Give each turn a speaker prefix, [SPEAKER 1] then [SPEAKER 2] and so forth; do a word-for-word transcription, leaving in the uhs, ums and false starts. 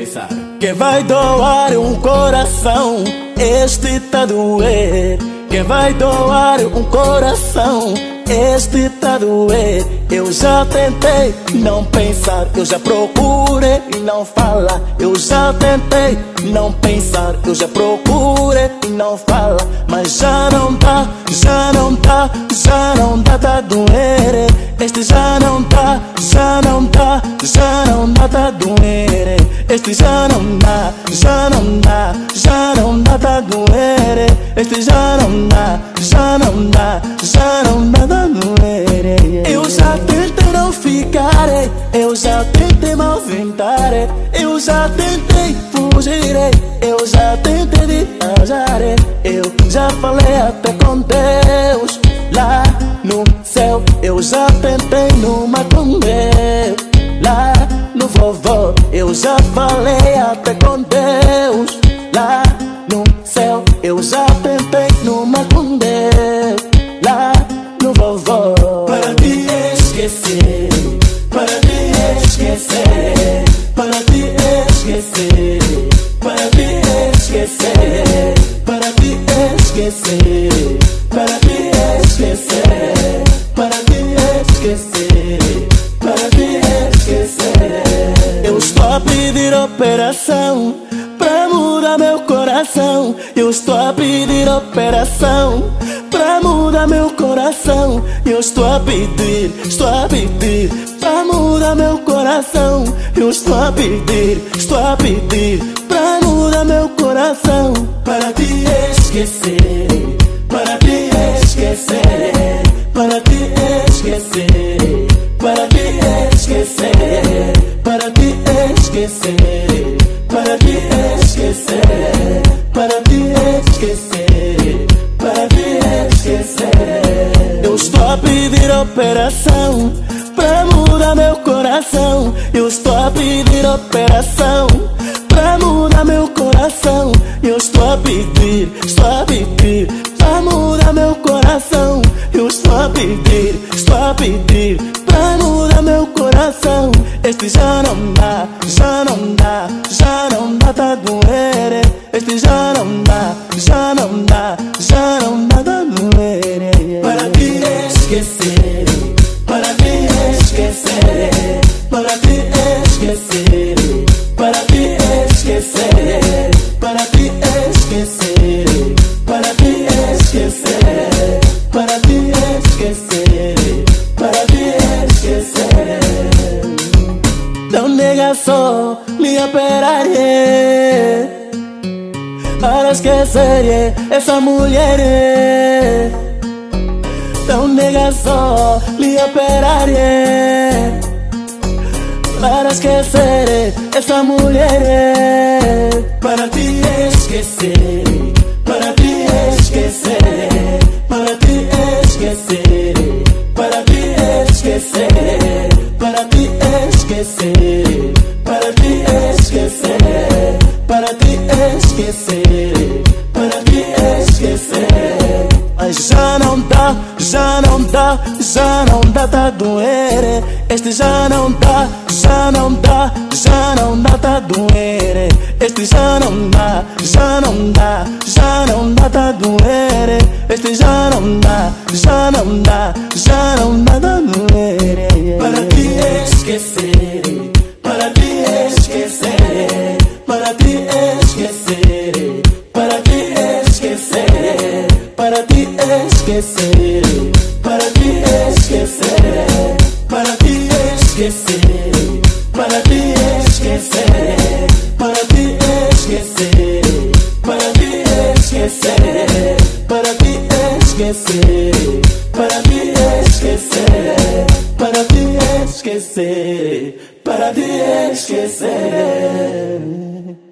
[SPEAKER 1] pensar.
[SPEAKER 2] Quem vai doar um coração, este tá doer. Quem vai doar um coração, este tá doer. Eu já tentei não pensar, eu já procurei não falar. Eu já tentei não pensar, eu já procurei não falar. Mas já não dá, já não dá, já não dá, tá doer. Este já não dá, já não dá, já não dá, tá doer. Este já não dá, já não dá, já não dá, tá doer. Este já não dá, já não dá, já não dá, tá doer. Eu já tentei não ficar, eu já tentei malventar, eu já tentei fugir, eu já tentei viajar, eu já falei até com Deus lá no céu. Eu já tentei numa com Deus lá no vovó. Eu já falei até com Deus lá no céu. Eu já tentei numa com Deus lá no vovó.
[SPEAKER 1] Para te esquecer, para te esquecer, para te esquecer, para te esquecer, para te esquecer, para te esquecer, para te esquecer, para te esquecer.
[SPEAKER 2] Eu estou a pedir operação pra mudar meu coração. Eu estou a pedir operação pra mudar meu coração. Eu estou a pedir, estou a pedir pra mudar meu coração. Eu estou a pedir, estou a pedir pra mudar meu coração.
[SPEAKER 1] Para te esquecer, para te esquecer, para te esquecer, para te esquecer, para te esquecer, para te esquecer, para te esquecer, para te esquecer.
[SPEAKER 2] Eu estou a pedir operação pra mudar meu coração. Eu estou a pedir operação pra mudar meu coração. Eu estou a pedir, estou a pedir pra mudar meu coração. Eu estou a pedir, estou a pedir pra mudar meu coração. Este já não dá, já não dá, já não dá, tá doer. Este já não dá, já não dá, já não dá, tá doer.
[SPEAKER 1] Para te esquecer, para te esquecer, para te esquecer, para te esquecer, para te esquecer, para te esquecer, para te esquecer, para te esquecer.
[SPEAKER 2] Não nega só me operar para esquecer essa mulher. Não nega só me operar para esquecer essa mulher.
[SPEAKER 1] Para te esquecer, para te esquecer, para te esquecer, para te esquecer, para te esquecer, para te esquecer, para te esquecer, para te esquecer.
[SPEAKER 2] Mas já não dá, já não dá, já não dá, tá doer. Este já não dá, já não dá, já não dá, tá doer. Este já não dá, já não dá, já não dá, tá doer. Este já não dá, já não dá, já não dá, tá doer.
[SPEAKER 1] Para te esquecer, para te esquecer, para te esquecer, para te esquecer, para te esquecer, para te esquecer, para te esquecer, para te esquecer, para te esquecer, para te esquecer, para te esquecer, para te esquecer, para te esquecer, para te esquecer.